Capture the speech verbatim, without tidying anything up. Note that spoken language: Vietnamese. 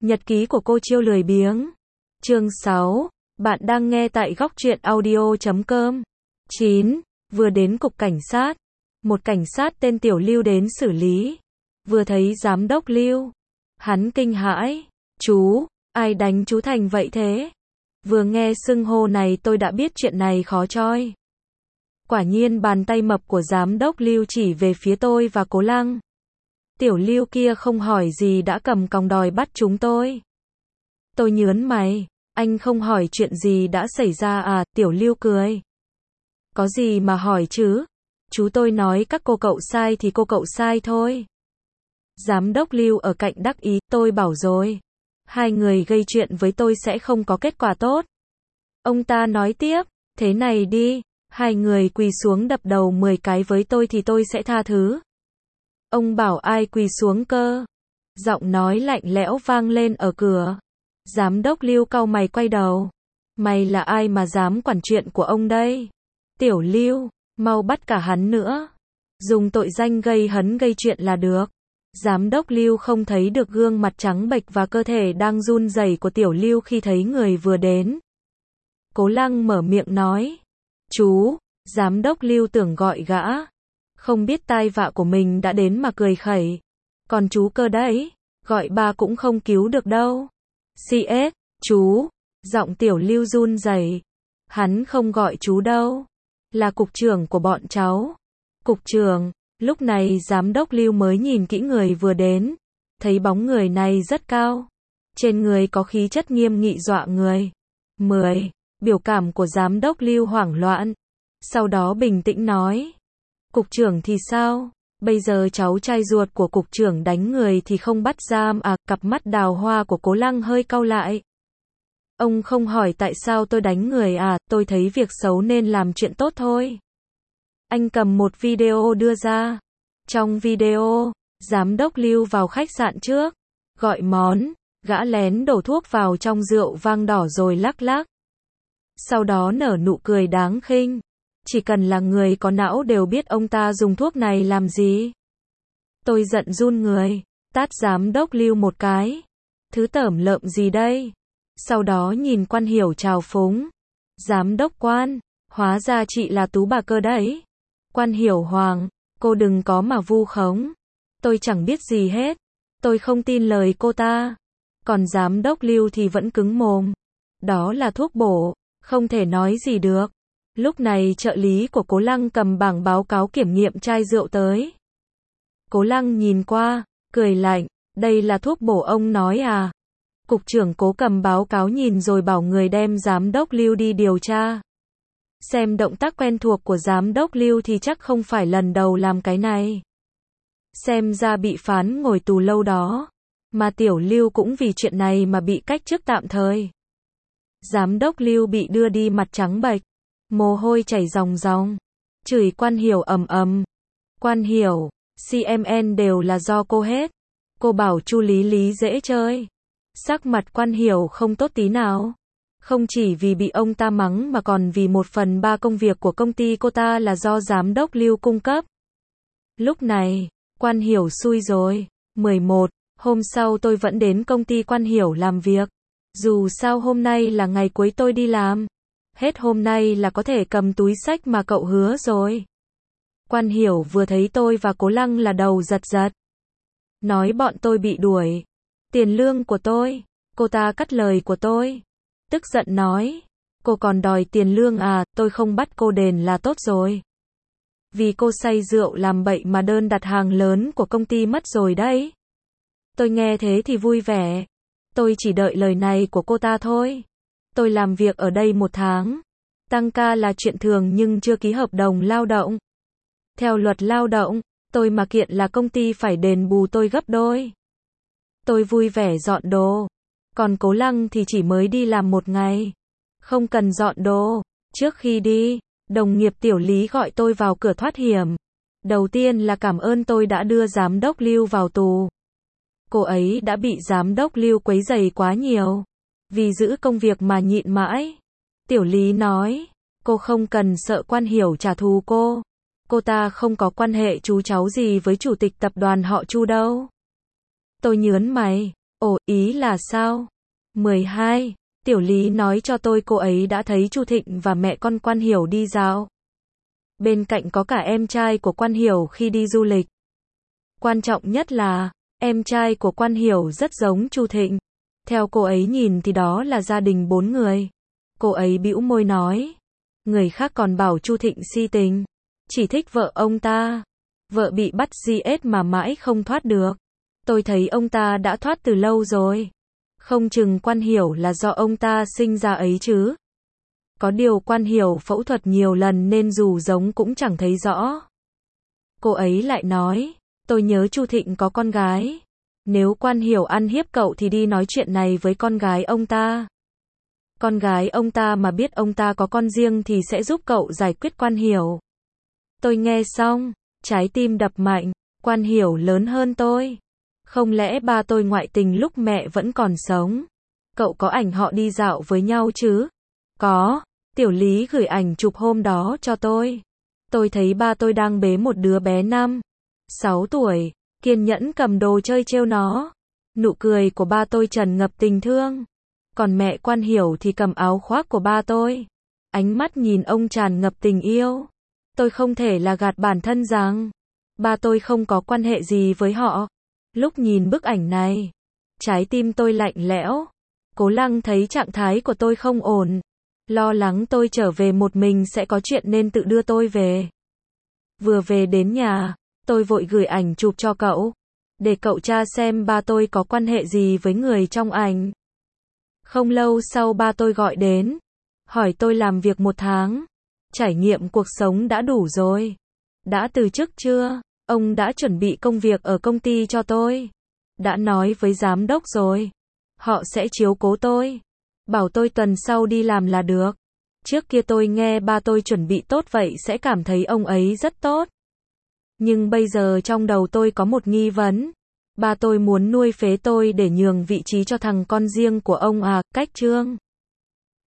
Nhật ký của cô Chiêu lười biếng. Chương sáu. Bạn đang nghe tại góc truyện audio chấm com. chín. Vừa đến cục cảnh sát. Một cảnh sát tên Tiểu Lưu đến xử lý. Vừa thấy giám đốc Lưu. Hắn kinh hãi. Chú, ai đánh chú thành vậy thế? Vừa nghe xưng hô này tôi đã biết chuyện này khó choi. Quả nhiên bàn tay mập của giám đốc Lưu chỉ về phía tôi và Cố Lăng. Tiểu Lưu kia không hỏi gì đã cầm còng đòi bắt chúng tôi. Tôi nhớn mày, anh không hỏi chuyện gì đã xảy ra à? Tiểu Lưu cười. Có gì mà hỏi chứ? Chú tôi nói các cô cậu sai thì cô cậu sai thôi. Giám đốc Lưu ở cạnh đắc ý, tôi bảo rồi. Hai người gây chuyện với tôi sẽ không có kết quả tốt. Ông ta nói tiếp, thế này đi, hai người quỳ xuống đập đầu mười cái với tôi thì tôi sẽ tha thứ. Ông bảo ai quỳ xuống cơ? Giọng nói lạnh lẽo vang lên ở cửa. Giám đốc Lưu cau mày quay đầu. Mày là ai mà dám quản chuyện của ông đây? Tiểu Lưu, mau bắt cả hắn nữa. Dùng tội danh gây hấn gây chuyện là được. Giám đốc Lưu không thấy được gương mặt trắng bệch và cơ thể đang run rẩy của Tiểu Lưu khi thấy người vừa đến. Cố Lăng mở miệng nói. Chú, giám đốc Lưu tưởng gọi gã. Không biết tai vạ của mình đã đến mà cười khẩy. Còn chú cơ đấy, gọi ba cũng không cứu được đâu. xê ét, chú, giọng Tiểu Lưu run rẩy. Hắn không gọi chú đâu. Là cục trưởng của bọn cháu. Cục trưởng, lúc này giám đốc Lưu mới nhìn kỹ người vừa đến. Thấy bóng người này rất cao. Trên người có khí chất nghiêm nghị dọa người. mười. Biểu cảm của giám đốc Lưu hoảng loạn. Sau đó bình tĩnh nói. Cục trưởng thì sao? Bây giờ cháu trai ruột của cục trưởng đánh người thì không bắt giam à? Cặp mắt đào hoa của Cố Lăng hơi cau lại. Ông không hỏi tại sao tôi đánh người à? Tôi thấy việc xấu nên làm chuyện tốt thôi. Anh cầm một video đưa ra. Trong video, giám đốc Lưu vào khách sạn trước. Gọi món, gã lén đổ thuốc vào trong rượu vang đỏ rồi lắc lắc. Sau đó nở nụ cười đáng khinh. Chỉ cần là người có não đều biết ông ta dùng thuốc này làm gì. Tôi giận run người, tát giám đốc Lưu một cái. Thứ tởm lợm gì đây? Sau đó nhìn Quan Hiểu chào phúng. Giám đốc Quan, hóa ra chị là Tú bà cơ đấy. Quan Hiểu Hoàng, cô đừng có mà vu khống. Tôi chẳng biết gì hết. Tôi không tin lời cô ta. Còn giám đốc Lưu thì vẫn cứng mồm. Đó là thuốc bổ, không thể nói gì được. Lúc này trợ lý của Cố Lăng cầm bảng báo cáo kiểm nghiệm chai rượu tới. Cố Lăng nhìn qua, cười lạnh, đây là thuốc bổ ông nói à? Cục trưởng Cố cầm báo cáo nhìn rồi bảo người đem giám đốc Lưu đi điều tra. Xem động tác quen thuộc của giám đốc Lưu thì chắc không phải lần đầu làm cái này. Xem ra bị phán ngồi tù lâu đó. Mà Tiểu Lưu cũng vì chuyện này mà bị cách chức tạm thời. Giám đốc Lưu bị đưa đi mặt trắng bệch. Mồ hôi chảy ròng ròng. Chửi Quan Hiểu ầm ầm. Quan Hiểu, xê em en đều là do cô hết. Cô bảo Chu Lý Lý dễ chơi. Sắc mặt Quan Hiểu không tốt tí nào. Không chỉ vì bị ông ta mắng mà còn vì một phần ba công việc của công ty cô ta là do giám đốc Lưu cung cấp. Lúc này, Quan Hiểu xui rồi. mười một. Hôm sau tôi vẫn đến công ty Quan Hiểu làm việc. Dù sao hôm nay là ngày cuối tôi đi làm. Hết hôm nay là có thể cầm túi xách mà cậu hứa rồi. Quan Hiểu vừa thấy tôi và Cố Lăng là đầu giật giật. Nói bọn tôi bị đuổi. Tiền lương của tôi. Cô ta cắt lời của tôi. Tức giận nói. Cô còn đòi tiền lương à? Tôi không bắt cô đền là tốt rồi. Vì cô say rượu làm bậy mà đơn đặt hàng lớn của công ty mất rồi đấy. Tôi nghe thế thì vui vẻ. Tôi chỉ đợi lời này của cô ta thôi. Tôi làm việc ở đây một tháng. Tăng ca là chuyện thường nhưng chưa ký hợp đồng lao động. Theo luật lao động, tôi mà kiện là công ty phải đền bù tôi gấp đôi. Tôi vui vẻ dọn đồ. Còn Cố Lăng thì chỉ mới đi làm một ngày. Không cần dọn đồ. Trước khi đi, đồng nghiệp Tiểu Lý gọi tôi vào cửa thoát hiểm. Đầu tiên là cảm ơn tôi đã đưa giám đốc Lưu vào tù. Cô ấy đã bị giám đốc Lưu quấy rầy quá nhiều. Vì giữ công việc mà nhịn mãi. Tiểu Lý nói, cô không cần sợ Quan Hiểu trả thù cô. Cô ta không có quan hệ chú cháu gì với chủ tịch tập đoàn họ Chu đâu. Tôi nhớn mày, Ồ, ý là sao? mười hai. Tiểu Lý nói cho tôi cô ấy đã thấy Chu Thịnh và mẹ con Quan Hiểu đi dạo. Bên cạnh có cả em trai của Quan Hiểu khi đi du lịch. Quan trọng nhất là, em trai của Quan Hiểu rất giống Chu Thịnh. Theo cô ấy nhìn thì đó là gia đình bốn người. Cô ấy bĩu môi nói. Người khác còn bảo Chu Thịnh si tình. Chỉ thích vợ ông ta. Vợ bị bắt giê ét mà mãi không thoát được. Tôi thấy ông ta đã thoát từ lâu rồi. Không chừng Quan Hiểu là do ông ta sinh ra ấy chứ. Có điều Quan Hiểu phẫu thuật nhiều lần nên dù giống cũng chẳng thấy rõ. Cô ấy lại nói, tôi nhớ Chu Thịnh có con gái. Nếu Quan Hiểu ăn hiếp cậu thì đi nói chuyện này với con gái ông ta. Con gái ông ta mà biết ông ta có con riêng thì sẽ giúp cậu giải quyết Quan Hiểu. Tôi nghe xong, trái tim đập mạnh, Quan Hiểu lớn hơn tôi. Không lẽ ba tôi ngoại tình lúc mẹ vẫn còn sống? Cậu có ảnh họ đi dạo với nhau chứ? Có, Tiểu Lý gửi ảnh chụp hôm đó cho tôi. Tôi thấy ba tôi đang bế một đứa bé năm, sáu tuổi, kiên nhẫn cầm đồ chơi trêu nó. Nụ cười của ba tôi tràn ngập tình thương. Còn mẹ Quan Hiểu thì cầm áo khoác của ba tôi. Ánh mắt nhìn ông tràn ngập tình yêu. Tôi không thể là gạt bản thân rằng ba tôi không có quan hệ gì với họ. Lúc nhìn bức ảnh này, trái tim tôi lạnh lẽo. Cố Lăng thấy trạng thái của tôi không ổn. Lo lắng tôi trở về một mình sẽ có chuyện nên tự đưa tôi về. Vừa về đến nhà, tôi vội gửi ảnh chụp cho cậu. Để cậu tra xem ba tôi có quan hệ gì với người trong ảnh. Không lâu sau ba tôi gọi đến. Hỏi tôi làm việc một tháng. Trải nghiệm cuộc sống đã đủ rồi. Đã từ chức chưa? Ông đã chuẩn bị công việc ở công ty cho tôi. Đã nói với giám đốc rồi. Họ sẽ chiếu cố tôi. Bảo tôi tuần sau đi làm là được. Trước kia tôi nghe ba tôi chuẩn bị tốt vậy sẽ cảm thấy ông ấy rất tốt. Nhưng bây giờ trong đầu tôi có một nghi vấn. Ba tôi muốn nuôi phế tôi để nhường vị trí cho thằng con riêng của ông à, Cách Trương.